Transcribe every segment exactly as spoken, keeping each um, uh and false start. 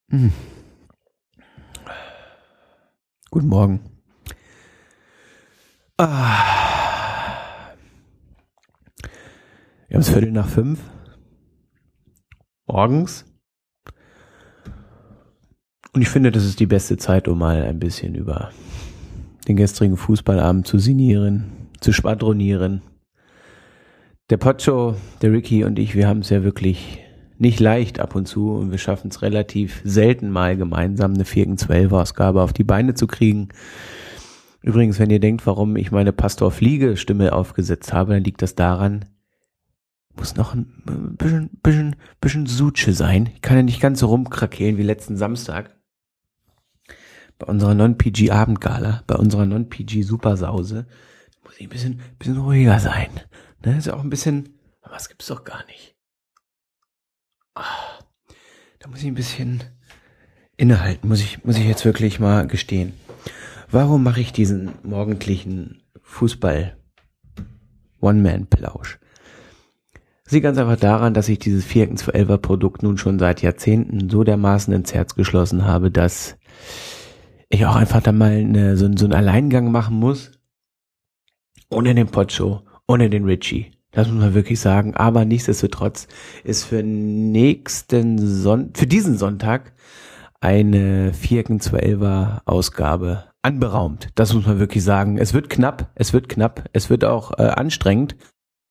Hm. Guten Morgen. Ah. Wir haben es Viertel nach fünf. Morgens. Und ich finde, das ist die beste Zeit, um mal ein bisschen über den gestrigen Fußballabend zu sinnieren, zu schwadronieren. Der Pocho, der Ricky und ich, wir haben es ja wirklich nicht leicht ab und zu und wir schaffen es relativ selten mal gemeinsam eine Vierten-Zwölfer-Ausgabe auf die Beine zu kriegen. Übrigens, wenn ihr denkt, warum ich meine Pastor Fliege-Stimme aufgesetzt habe, dann liegt das daran, muss noch ein bisschen, bisschen, bisschen Sutsche sein. Ich kann ja nicht ganz so rumkrakeelen wie letzten Samstag. Bei unserer Non-P G-Abendgala, bei unserer Non-P G-Supersause, muss ich ein bisschen, bisschen ruhiger sein. Ne, ist ja auch ein bisschen, aber das gibt's doch gar nicht. Ah, da muss ich ein bisschen innehalten, muss ich, muss ich jetzt wirklich mal gestehen. Warum mache ich diesen morgendlichen Fußball-One-Man-Plausch? Das liegt ganz einfach daran, dass ich dieses Vierten-Zwölfer-Produkt nun schon seit Jahrzehnten so dermaßen ins Herz geschlossen habe, dass ich auch einfach dann mal eine, so, so einen Alleingang machen muss, ohne den Pocho, ohne den Richie. Das muss man wirklich sagen. Aber nichtsdestotrotz ist für nächsten Son- für diesen Sonntag eine Vierten-Zwölfer-Ausgabe anberaumt. Das muss man wirklich sagen. Es wird knapp, es wird knapp, es wird auch äh, anstrengend.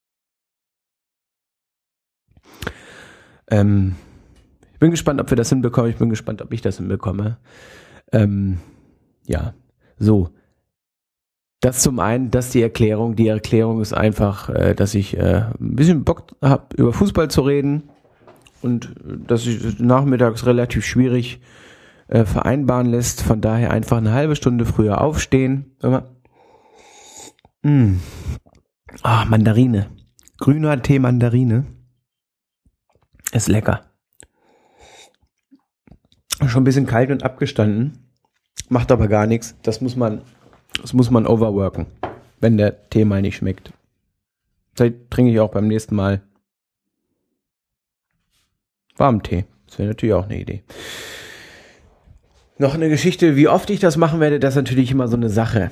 Ähm, ich bin gespannt, ob wir das hinbekommen. Ich bin gespannt, ob ich das hinbekomme. Ähm, ja, so. Das zum einen, das ist die Erklärung. Die Erklärung ist einfach, äh, dass ich äh, ein bisschen Bock habe, über Fußball zu reden und äh, dass ich nachmittags relativ schwierig äh, vereinbaren lässt. Von daher einfach eine halbe Stunde früher aufstehen. Mm. Ah, Mandarine. Grüner Tee Mandarine. Ist lecker. Schon ein bisschen kalt und abgestanden. Macht aber gar nichts. Das muss man, das muss man overworken, wenn der Tee mal nicht schmeckt. Vielleicht trinke ich auch beim nächsten Mal warmen Tee. Das wäre natürlich auch eine Idee. Noch eine Geschichte, wie oft ich das machen werde, das ist natürlich immer so eine Sache.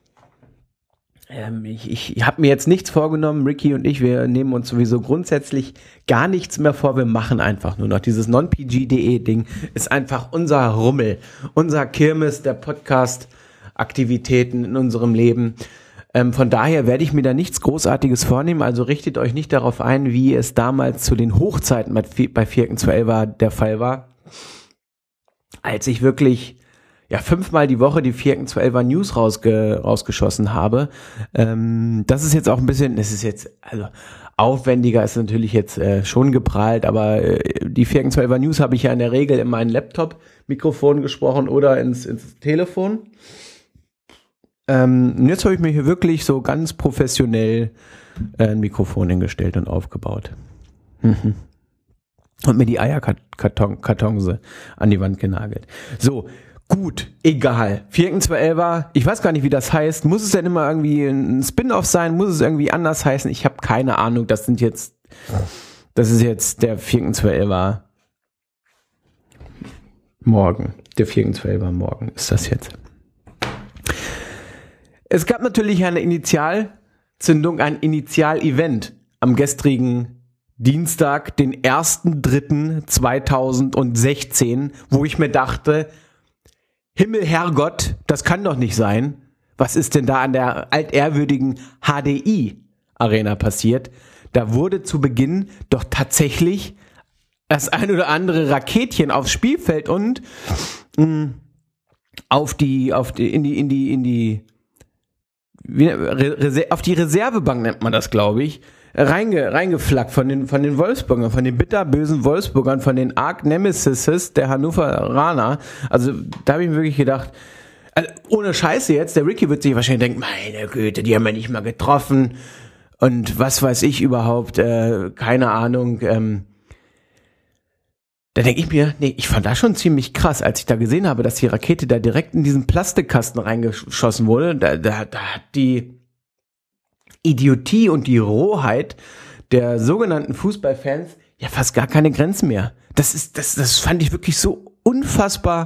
Ähm, ich ich, ich habe mir jetzt nichts vorgenommen, Ricky und ich, wir nehmen uns sowieso grundsätzlich gar nichts mehr vor, wir machen einfach nur noch. Dieses non-P G punkt de-Ding ist einfach unser Rummel, unser Kirmes der Podcast-Aktivitäten in unserem Leben. Ähm, von daher werde ich mir da nichts Großartiges vornehmen, also richtet euch nicht darauf ein, wie es damals zu den Hochzeiten bei Vierten-Zwölfer der Fall war, als ich wirklich ja fünfmal die Woche die Vierten-Zwölfer News rausge, rausgeschossen habe. Ähm, das ist jetzt auch ein bisschen, das ist jetzt, also aufwendiger ist natürlich jetzt äh, schon geprahlt, aber äh, die Vierten-Zwölfer News habe ich ja in der Regel in meinen Laptop-Mikrofon gesprochen oder ins, ins Telefon. Ähm, und jetzt habe ich mir hier wirklich so ganz professionell äh, ein Mikrofon hingestellt und aufgebaut. Mhm. Und mir die Eierkartonse an die Wand genagelt. So, gut, egal. Vierten-Zwölfer, ich weiß gar nicht, wie das heißt. Muss es denn immer irgendwie ein Spin-off sein? Muss es irgendwie anders heißen? Ich habe keine Ahnung. Das sind jetzt, das ist jetzt der Vierten-Zwölfer morgen. Der Vierten-Zwölfer morgen ist das jetzt. Es gab natürlich eine Initialzündung, ein Initial-Event am gestrigen Dienstag, den ersten dritten zweitausendsechzehn, wo ich mir dachte, Himmel, Herrgott, das kann doch nicht sein. Was ist denn da an der altehrwürdigen H D I-Arena passiert? Da wurde zu Beginn doch tatsächlich das ein oder andere Raketchen aufs Spielfeld und mh, auf die, auf die, in die, in die, in die, wie, Reser- auf die Reservebank nennt man das, glaube ich, reinge, reingeflackt von den, von den Wolfsburgern, von den bitterbösen Wolfsburgern, von den Arch Nemesis der Hannoveraner. Also da habe ich mir wirklich gedacht, also ohne Scheiße jetzt, der Ricky wird sich wahrscheinlich denken, meine Güte, die haben wir nicht mal getroffen und was weiß ich überhaupt, äh, keine Ahnung. Ähm, da denke ich mir, nee, ich fand das schon ziemlich krass, als ich da gesehen habe, dass die Rakete da direkt in diesen Plastikkasten reingeschossen wurde. Da, da, da hat die Idiotie und die Rohheit der sogenannten Fußballfans ja fast gar keine Grenzen mehr. Das ist, das, das fand ich wirklich so unfassbar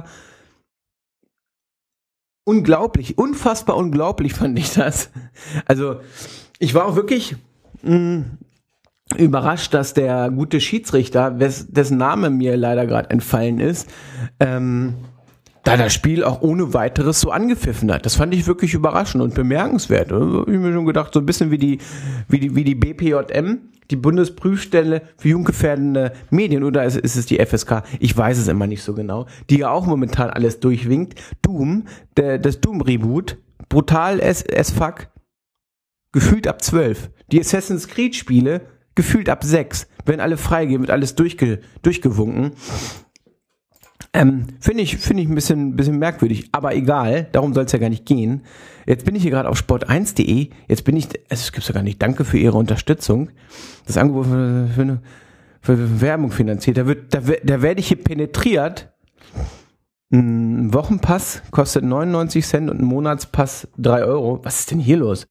unglaublich, unfassbar unglaublich fand ich das. Also ich war auch wirklich mh, überrascht, dass der gute Schiedsrichter, wes, dessen Name mir leider gerade entfallen ist, ähm, da das Spiel auch ohne weiteres so angepfiffen hat. Das fand ich wirklich überraschend und bemerkenswert. Da habe ich mir schon gedacht, so ein bisschen wie die, wie die, wie die B P J M, die Bundesprüfstelle für jugendgefährdende Medien, oder ist, ist es die F S K? Ich weiß es immer nicht so genau. Die ja auch momentan alles durchwinkt. Doom, der, das Doom-Reboot, brutal as, as fuck, gefühlt ab zwölf. Die Assassin's Creed-Spiele, gefühlt ab sechs. Wenn alle freigeben, wird alles durchge, durchgewunken. Ähm, finde ich, finde ich ein bisschen, bisschen merkwürdig, aber egal, darum soll es ja gar nicht gehen. Jetzt bin ich hier gerade auf sport eins punkt de, jetzt bin ich, es gibt's ja gar nicht, danke für Ihre Unterstützung. Das Angebot für, für, eine, für Werbung finanziert, da wird, da, da werde ich hier penetriert. Ein Wochenpass kostet neunundneunzig Cent und ein Monatspass drei Euro. Was ist denn hier los?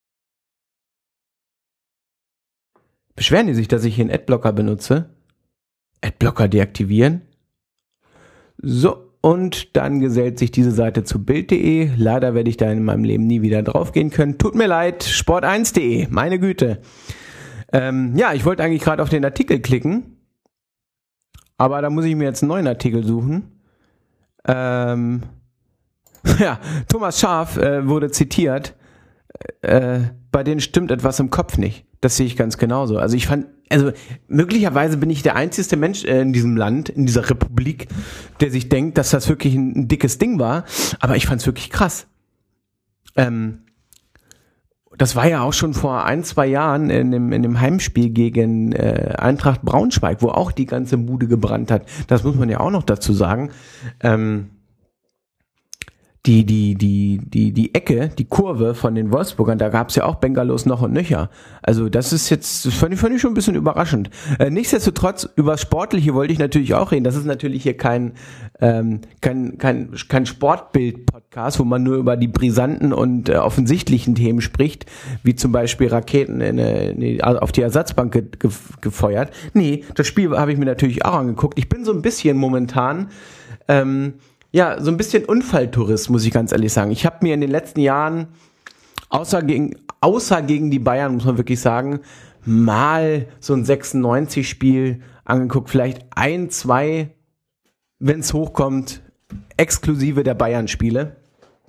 Beschweren die sich, dass ich hier einen Adblocker benutze? Adblocker deaktivieren? So, und dann gesellt sich diese Seite zu bild punkt de. Leider werde ich da in meinem Leben nie wieder draufgehen können. Tut mir leid, sport eins punkt de, meine Güte. Ähm, ja, ich wollte eigentlich gerade auf den Artikel klicken, aber da muss ich mir jetzt einen neuen Artikel suchen. Ähm, ja, Thomas Schaaf äh, wurde zitiert. Äh, bei denen stimmt etwas im Kopf nicht. Das sehe ich ganz genauso. Also ich fand, also möglicherweise bin ich der einzige Mensch äh, in diesem Land, in dieser Republik, der sich denkt, dass das wirklich ein, ein dickes Ding war. Aber ich fand es wirklich krass. Ähm, das war ja auch schon vor ein, zwei Jahren in dem, in dem Heimspiel gegen äh, Eintracht Braunschweig, wo auch die ganze Bude gebrannt hat. Das muss man ja auch noch dazu sagen. Ähm, Die, die, die, die, die Ecke, die Kurve von den Wolfsburgern, da gab es ja auch Bengalos noch und nöcher. Also das ist jetzt, das fand ich, fand ich schon ein bisschen überraschend. Äh, nichtsdestotrotz, über Sportliche wollte ich natürlich auch reden. Das ist natürlich hier kein, ähm, kein, kein, kein Sportbild-Podcast, wo man nur über die brisanten und äh, offensichtlichen Themen spricht, wie zum Beispiel Raketen in, in, auf die Ersatzbank ge, ge, gefeuert. Nee, das Spiel habe ich mir natürlich auch angeguckt. Ich bin so ein bisschen momentan, ähm, ja, so ein bisschen Unfalltourist, muss ich ganz ehrlich sagen. Ich habe mir in den letzten Jahren, außer gegen, außer gegen die Bayern, muss man wirklich sagen, mal so ein sechsundneunzig-Spiel angeguckt. Vielleicht ein, zwei, wenn es hochkommt, exklusive der Bayern-Spiele.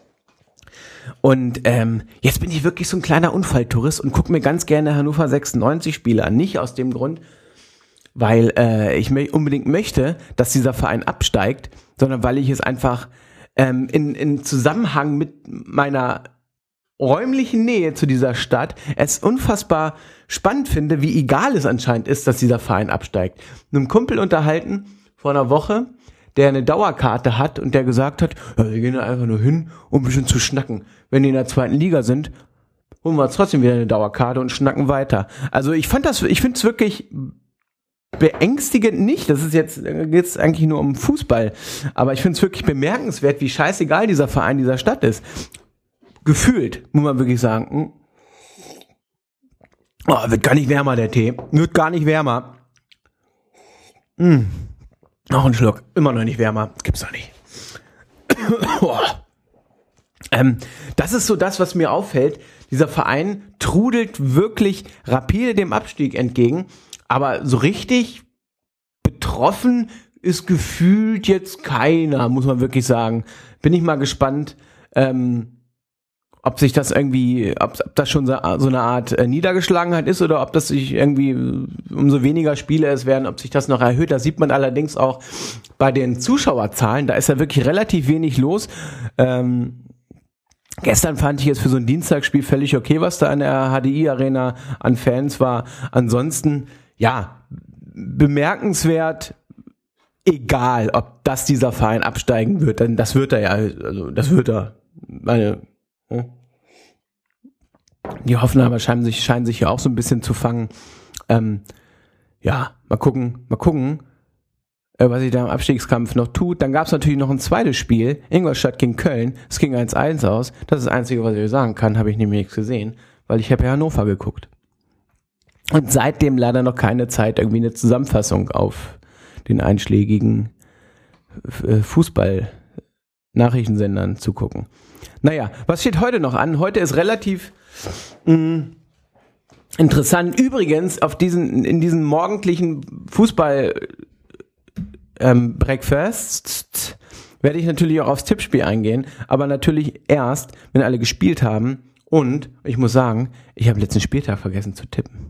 Und ähm, jetzt bin ich wirklich so ein kleiner Unfalltourist und gucke mir ganz gerne Hannover sechsundneunzig-Spiele an. Nicht aus dem Grund, weil äh, ich me- unbedingt möchte, dass dieser Verein absteigt, sondern weil ich es einfach ähm, in, in Zusammenhang mit meiner räumlichen Nähe zu dieser Stadt es unfassbar spannend finde, wie egal es anscheinend ist, dass dieser Verein absteigt. Mit einem Kumpel unterhalten vor einer Woche, der eine Dauerkarte hat und der gesagt hat, ja, wir gehen da einfach nur hin, um ein bisschen zu schnacken. Wenn die in der zweiten Liga sind, holen wir uns trotzdem wieder eine Dauerkarte und schnacken weiter. Also ich fand das, ich finde es wirklich beängstigend nicht. Das ist jetzt, geht's eigentlich nur um Fußball. Aber ich finde es wirklich bemerkenswert, wie scheißegal dieser Verein dieser Stadt ist. Gefühlt, muss man wirklich sagen. Oh, wird gar nicht wärmer, der Tee. Wird gar nicht wärmer. Mm. Noch ein Schluck. Immer noch nicht wärmer. Gibt's doch nicht. oh. ähm, das ist so das, was mir auffällt. Dieser Verein trudelt wirklich rapide dem Abstieg entgegen. Aber so richtig betroffen ist gefühlt jetzt keiner, muss man wirklich sagen. Bin ich mal gespannt, ähm, ob sich das irgendwie, ob, ob das schon so, so eine Art äh, Niedergeschlagenheit ist oder ob das sich irgendwie, umso weniger Spiele es werden, ob sich das noch erhöht. Das sieht man allerdings auch bei den Zuschauerzahlen. Da ist ja wirklich relativ wenig los. Ähm, Gestern fand ich es für so ein Dienstagsspiel völlig okay, was da an der H D I-Arena an Fans war. Ansonsten, ja, bemerkenswert, egal, ob das dieser Verein absteigen wird, denn das wird er ja, also das wird er. Meine, die Hoffenheimer scheinen sich, scheinen sich ja auch so ein bisschen zu fangen. Ähm, ja, mal gucken, mal gucken, äh, was sich da im Abstiegskampf noch tut. Dann gab es natürlich noch ein zweites Spiel, Ingolstadt gegen Köln. Es ging eins eins aus. Das ist das Einzige, was ich sagen kann, habe ich nämlich nichts gesehen, weil ich habe ja Hannover geguckt. Und seitdem leider noch keine Zeit, irgendwie eine Zusammenfassung auf den einschlägigen Fußball-Nachrichtensendern zugucken. Naja, was steht heute noch an? Heute ist relativ mh, interessant. Übrigens, auf diesen, in diesen morgendlichen Fußball ähm, Breakfast werde ich natürlich auch aufs Tippspiel eingehen, aber natürlich erst, wenn alle gespielt haben. Und ich muss sagen, ich habe letzten Spieltag vergessen zu tippen.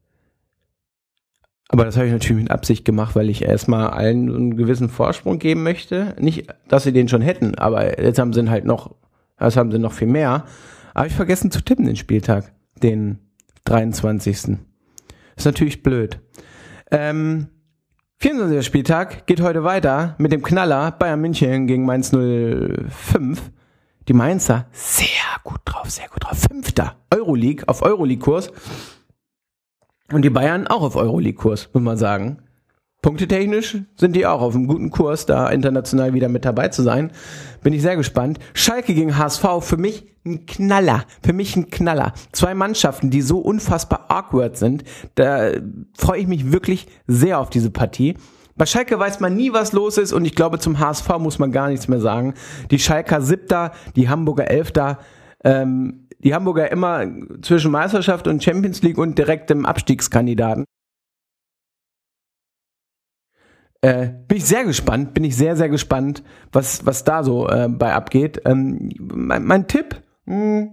Aber das habe ich natürlich mit Absicht gemacht, weil ich erstmal allen einen gewissen Vorsprung geben möchte. Nicht, dass sie den schon hätten, aber jetzt haben sie halt noch, jetzt haben sie noch viel mehr. Aber ich vergessen zu tippen den Spieltag, den dreiundzwanzigsten Ist natürlich blöd. Ähm, vierundzwanzigster Spieltag geht heute weiter mit dem Knaller Bayern München gegen Mainz null fünf. Die Mainzer sehr gut drauf, sehr gut drauf. Fünfter Euroleague, auf Euroleague-Kurs. Und die Bayern auch auf Euroleague-Kurs, muss man sagen. Punktetechnisch sind die auch auf einem guten Kurs, da international wieder mit dabei zu sein. Bin ich sehr gespannt. Schalke gegen H S V, für mich ein Knaller. Für mich ein Knaller. Zwei Mannschaften, die so unfassbar awkward sind. Da freue ich mich wirklich sehr auf diese Partie. Bei Schalke weiß man nie, was los ist, und ich glaube, zum H S V muss man gar nichts mehr sagen. Die Schalker Siebter, die Hamburger Elfter, ähm, die Hamburger immer zwischen Meisterschaft und Champions League und direktem Abstiegskandidaten. Äh, bin ich sehr gespannt, bin ich sehr, sehr gespannt, was, was da so äh, bei abgeht. Ähm, mein, mein Tipp, mh,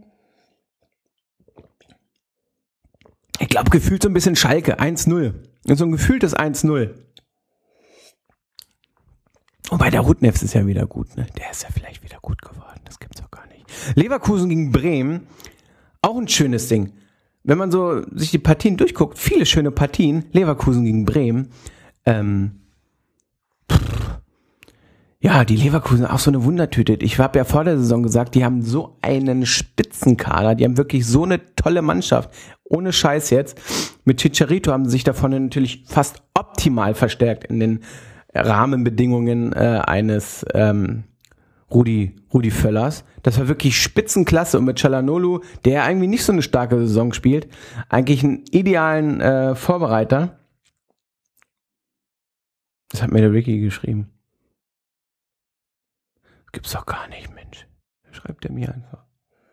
ich glaube, gefühlt so ein bisschen Schalke, eins null. So ein gefühltes eins null. Wobei der Rudnefs ist ja wieder gut, ne? Der ist ja vielleicht wieder gut geworden, das gibt's doch gar nicht. Leverkusen gegen Bremen, auch ein schönes Ding. Wenn man so sich die Partien durchguckt, viele schöne Partien. Leverkusen gegen Bremen. Ähm, pff, ja, die Leverkusen, auch so eine Wundertüte. Ich habe ja vor der Saison gesagt, die haben so einen Spitzenkader, die haben wirklich so eine tolle Mannschaft. Ohne Scheiß jetzt. Mit Chicharito haben sie sich davon natürlich fast optimal verstärkt in den Rahmenbedingungen äh, eines ähm, Rudi, Rudi Völlers. Das war wirklich Spitzenklasse, und mit Çalhanoğlu, der irgendwie nicht so eine starke Saison spielt, eigentlich einen idealen äh, Vorbereiter. Das hat mir der Ricky geschrieben. Das gibt's doch gar nicht, Mensch. Schreibt er mir einfach.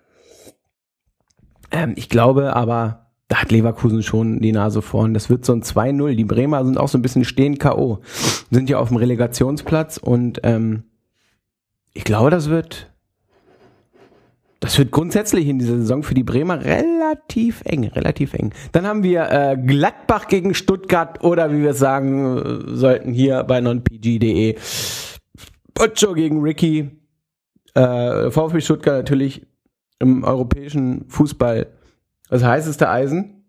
Ähm, ich glaube aber, da hat Leverkusen schon die Nase vorn. Das wird so ein zwei null. Die Bremer sind auch so ein bisschen stehen K O. Sind ja auf dem Relegationsplatz, und ähm, ich glaube, das wird das wird grundsätzlich in dieser Saison für die Bremer relativ eng, relativ eng. Dann haben wir äh, Gladbach gegen Stuttgart, oder wie wir es sagen äh, sollten hier bei non p g punkt de, Ocho gegen Ricky. Äh, VfB Stuttgart natürlich im europäischen Fußball das heißeste Eisen.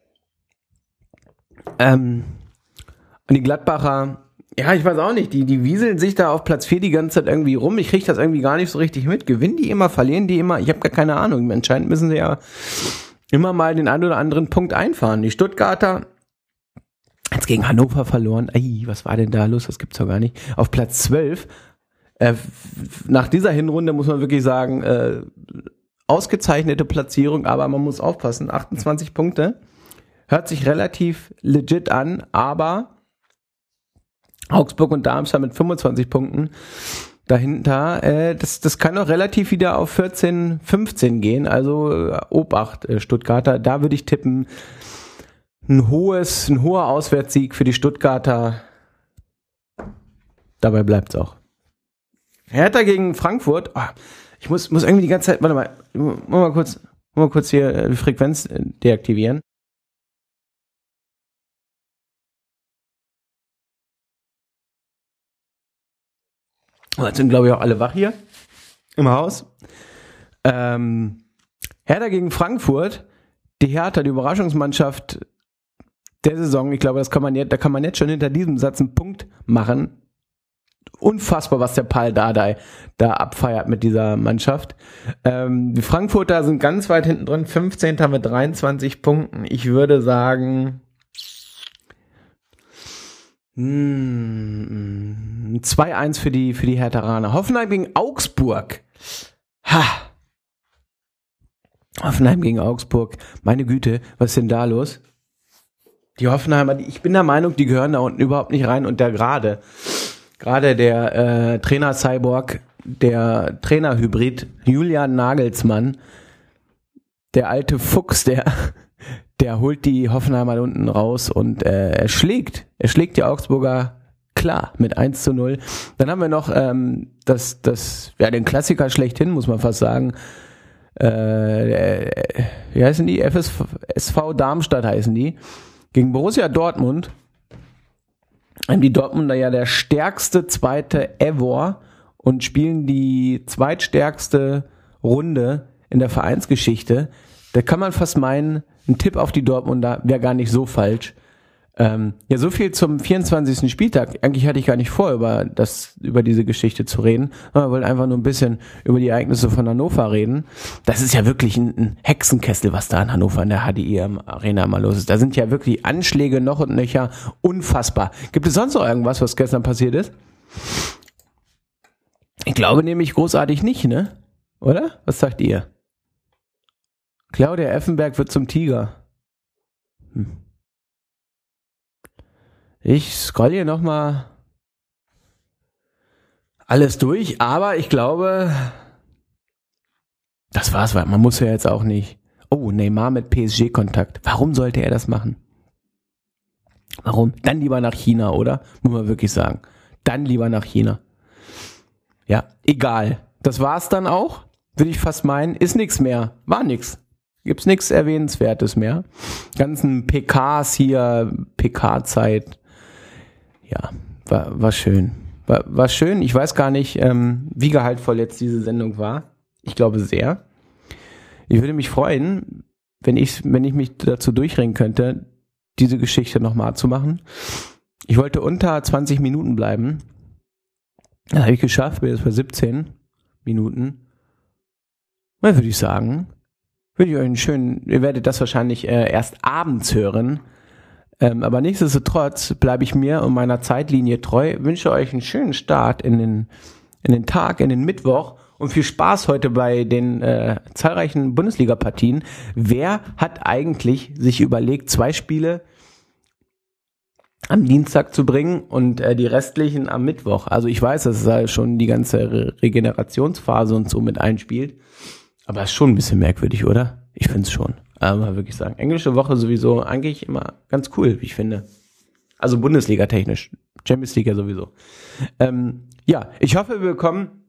Ähm, und die Gladbacher, ja, ich weiß auch nicht, die, die wieseln sich da auf Platz vier die ganze Zeit irgendwie rum. Ich kriege das irgendwie gar nicht so richtig mit. Gewinnen die immer, verlieren die immer? Ich habe gar keine Ahnung. Anscheinend müssen sie ja immer mal den einen oder anderen Punkt einfahren. Die Stuttgarter jetzt gegen Hannover verloren. Ei, was war denn da los? Das gibt's doch gar nicht. Auf Platz zwölf. Äh, nach dieser Hinrunde muss man wirklich sagen, äh, ausgezeichnete Platzierung, aber man muss aufpassen, achtundzwanzig Punkte. Hört sich relativ legit an, aber Augsburg und Darmstadt mit fünfundzwanzig Punkten dahinter, äh, das, das kann auch relativ wieder auf vierzehn, fünfzehn gehen, also äh, Obacht, äh, Stuttgarter, da würde ich tippen, ein hohes, ein hoher Auswärtssieg für die Stuttgarter, dabei bleibt's auch. Hertha gegen Frankfurt, oh, ich muss, muss irgendwie die ganze Zeit, warte mal, mal kurz, mal kurz hier die Frequenz deaktivieren. Jetzt sind, glaube ich, auch alle wach hier im Haus. Ähm, Hertha gegen Frankfurt, die Hertha, die Überraschungsmannschaft der Saison, ich glaube, das kann man jetzt, da kann man jetzt schon hinter diesem Satz einen Punkt machen. Unfassbar, was der Pal Dardai da abfeiert mit dieser Mannschaft. Ähm, die Frankfurter sind ganz weit hinten drin, fünfzehnter mit dreiundzwanzig Punkten. Ich würde sagen mm, zwei eins für die, für die Hertheraner. Hoffenheim gegen Augsburg. Ha! Hoffenheim gegen Augsburg. Meine Güte, was ist denn da los? Die Hoffenheimer, ich bin der Meinung, die gehören da unten überhaupt nicht rein, und der gerade gerade der äh, Trainer-Cyborg, der Trainer-Hybrid, Julian Nagelsmann, der alte Fuchs, der, der holt die Hoffenheimer unten raus und äh, er schlägt, er schlägt die Augsburger klar mit eins zu null. Dann haben wir noch ähm, das, das, ja, den Klassiker schlechthin, muss man fast sagen. Äh, wie heißen die? F S V Darmstadt heißen die. Gegen Borussia Dortmund. Die Dortmunder ja der stärkste Zweite ever und spielen die zweitstärkste Runde in der Vereinsgeschichte. Da kann man fast meinen, ein Tipp auf die Dortmunder wäre gar nicht so falsch. Ähm, ja, so viel zum vierundzwanzigsten Spieltag. Eigentlich hatte ich gar nicht vor, über das, über diese Geschichte zu reden. Wir wollten einfach nur ein bisschen über die Ereignisse von Hannover reden. Das ist ja wirklich ein, ein Hexenkessel, was da in Hannover in der H D I Arena mal los ist. Da sind ja wirklich Anschläge noch und nöcher. Unfassbar. Gibt es sonst noch irgendwas, was gestern passiert ist? Ich glaube nämlich großartig nicht, ne? Oder? Was sagt ihr? Claudia Effenberg wird zum Tiger. Hm. Ich scroll hier nochmal alles durch, aber ich glaube, das war's, weil man muss ja jetzt auch nicht. Oh, Neymar mit P S G-Kontakt. Warum sollte er das machen? Warum? Dann lieber nach China, oder? Muss man wirklich sagen. Dann lieber nach China. Ja, egal. Das war's dann auch, würde ich fast meinen. Ist nichts mehr. War nix. Gibt's nichts Erwähnenswertes mehr. Ganzen P Ks hier, P K-Zeit. Ja, war, war schön. War, war schön. Ich weiß gar nicht, ähm, wie gehaltvoll jetzt diese Sendung war. Ich glaube sehr. Ich würde mich freuen, wenn ich, wenn ich mich dazu durchringen könnte, diese Geschichte nochmal zu machen. Ich wollte unter zwanzig Minuten bleiben. Das habe ich geschafft, bin jetzt bei siebzehn Minuten. Dann würde ich sagen, würde ich euch einen schönen, ihr werdet das wahrscheinlich äh, erst abends hören. Ähm, aber nichtsdestotrotz bleibe ich mir und meiner Zeitlinie treu, wünsche euch einen schönen Start in den, in den Tag, in den Mittwoch und viel Spaß heute bei den äh, zahlreichen Bundesliga-Partien. Wer hat eigentlich sich überlegt, zwei Spiele am Dienstag zu bringen und äh, die restlichen am Mittwoch? Also ich weiß, dass es halt schon die ganze Re- Regenerationsphase und so mit einspielt, aber ist schon ein bisschen merkwürdig, oder? Ich finde es schon. Aber wirklich sagen, englische Woche sowieso eigentlich immer ganz cool, wie ich finde. Also Bundesliga-technisch. Champions League ja sowieso. Ähm, ja, ich hoffe, wir bekommen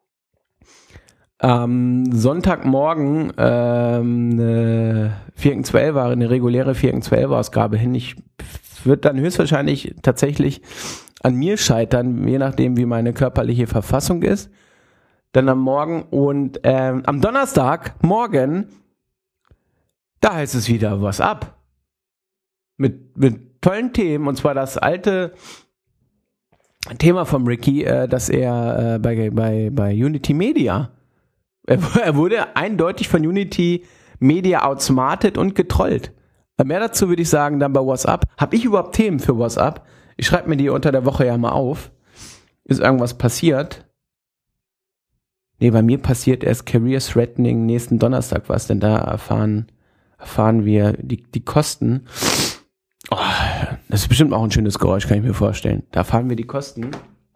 am Sonntagmorgen ähm, eine vier zwölf, eine reguläre vier zwölf Ausgabe hin. Ich wird dann höchstwahrscheinlich tatsächlich an mir scheitern, je nachdem, wie meine körperliche Verfassung ist. Dann am Morgen und ähm, am Donnerstag, morgen, da heißt es wieder was ab. Mit, mit tollen Themen, und zwar das alte Thema vom Ricky, äh, dass er äh, bei, bei, bei Unity Media, er, er wurde eindeutig von Unity Media outsmartet und getrollt. Mehr dazu würde ich sagen dann bei WhatsApp. Habe ich überhaupt Themen für WhatsApp? Ich schreibe mir die unter der Woche ja mal auf. Ist irgendwas passiert? Nee, bei mir passiert erst Career Threatening nächsten Donnerstag was, denn da erfahren erfahren wir die, die Kosten. Oh, das ist bestimmt auch ein schönes Geräusch, kann ich mir vorstellen. Da erfahren wir die Kosten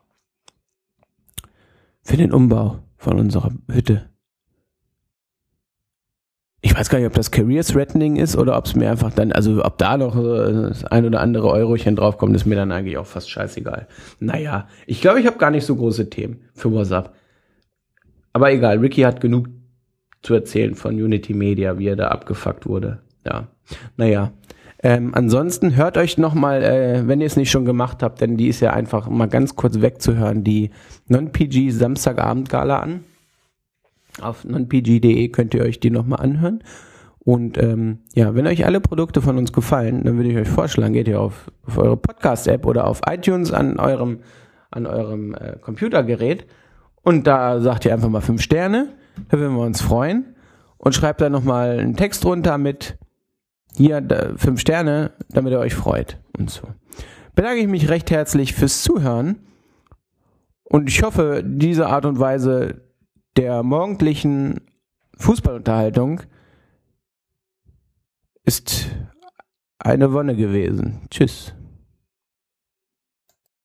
für den Umbau von unserer Hütte. Ich weiß gar nicht, ob das Career Threatening ist oder ob es mir einfach dann, also ob da noch das ein oder andere Eurochen draufkommt, ist mir dann eigentlich auch fast scheißegal. Naja, ich glaube, ich habe gar nicht so große Themen für WhatsApp. Aber egal, Ricky hat genug zu erzählen von Unity Media, wie er da abgefuckt wurde. Ja, naja. Ähm, ansonsten hört euch nochmal, äh, wenn ihr es nicht schon gemacht habt, denn die ist ja einfach mal ganz kurz wegzuhören, die Non-P G Samstagabend-Gala an. Auf non p g punkt d e könnt ihr euch die nochmal anhören. Und ähm, ja, wenn euch alle Produkte von uns gefallen, dann würde ich euch vorschlagen, geht ihr auf, auf eure Podcast-App oder auf iTunes an eurem, an eurem äh, Computergerät und da sagt ihr einfach mal fünf Sterne. Da würden wir uns freuen und schreibt da nochmal einen Text runter mit hier da, fünf Sterne, damit ihr euch freut und so. Bedanke ich mich recht herzlich fürs Zuhören und ich hoffe, diese Art und Weise der morgendlichen Fußballunterhaltung ist eine Wonne gewesen. Tschüss.